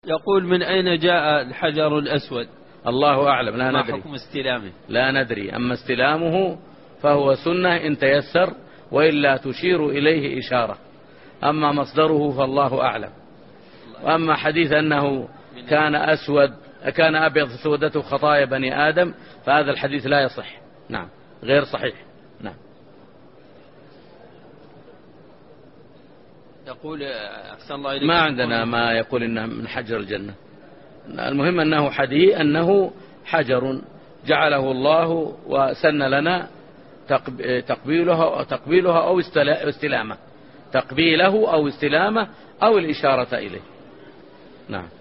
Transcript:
يقول: من أين جاء الحجر الأسود؟ الله أعلم، لا ما ندري. حكم استلامه؟ لا ندري. أما استلامه فهو سنة إن تيسر، وإلا تشير إليه إشارة. أما مصدره فالله أعلم. وأما حديث أنه كان أبيض سودته خطايا بني آدم، فهذا الحديث لا يصح. نعم، غير صحيح. نعم. يقول: أحسن الله إليك، ما عندنا ما يقول إنه من حجر الجنة. المهم أنه حجر جعله الله وسن لنا تقبيلها أو استلامه، تقبيله أو استلامه أو الإشارة إليه. نعم.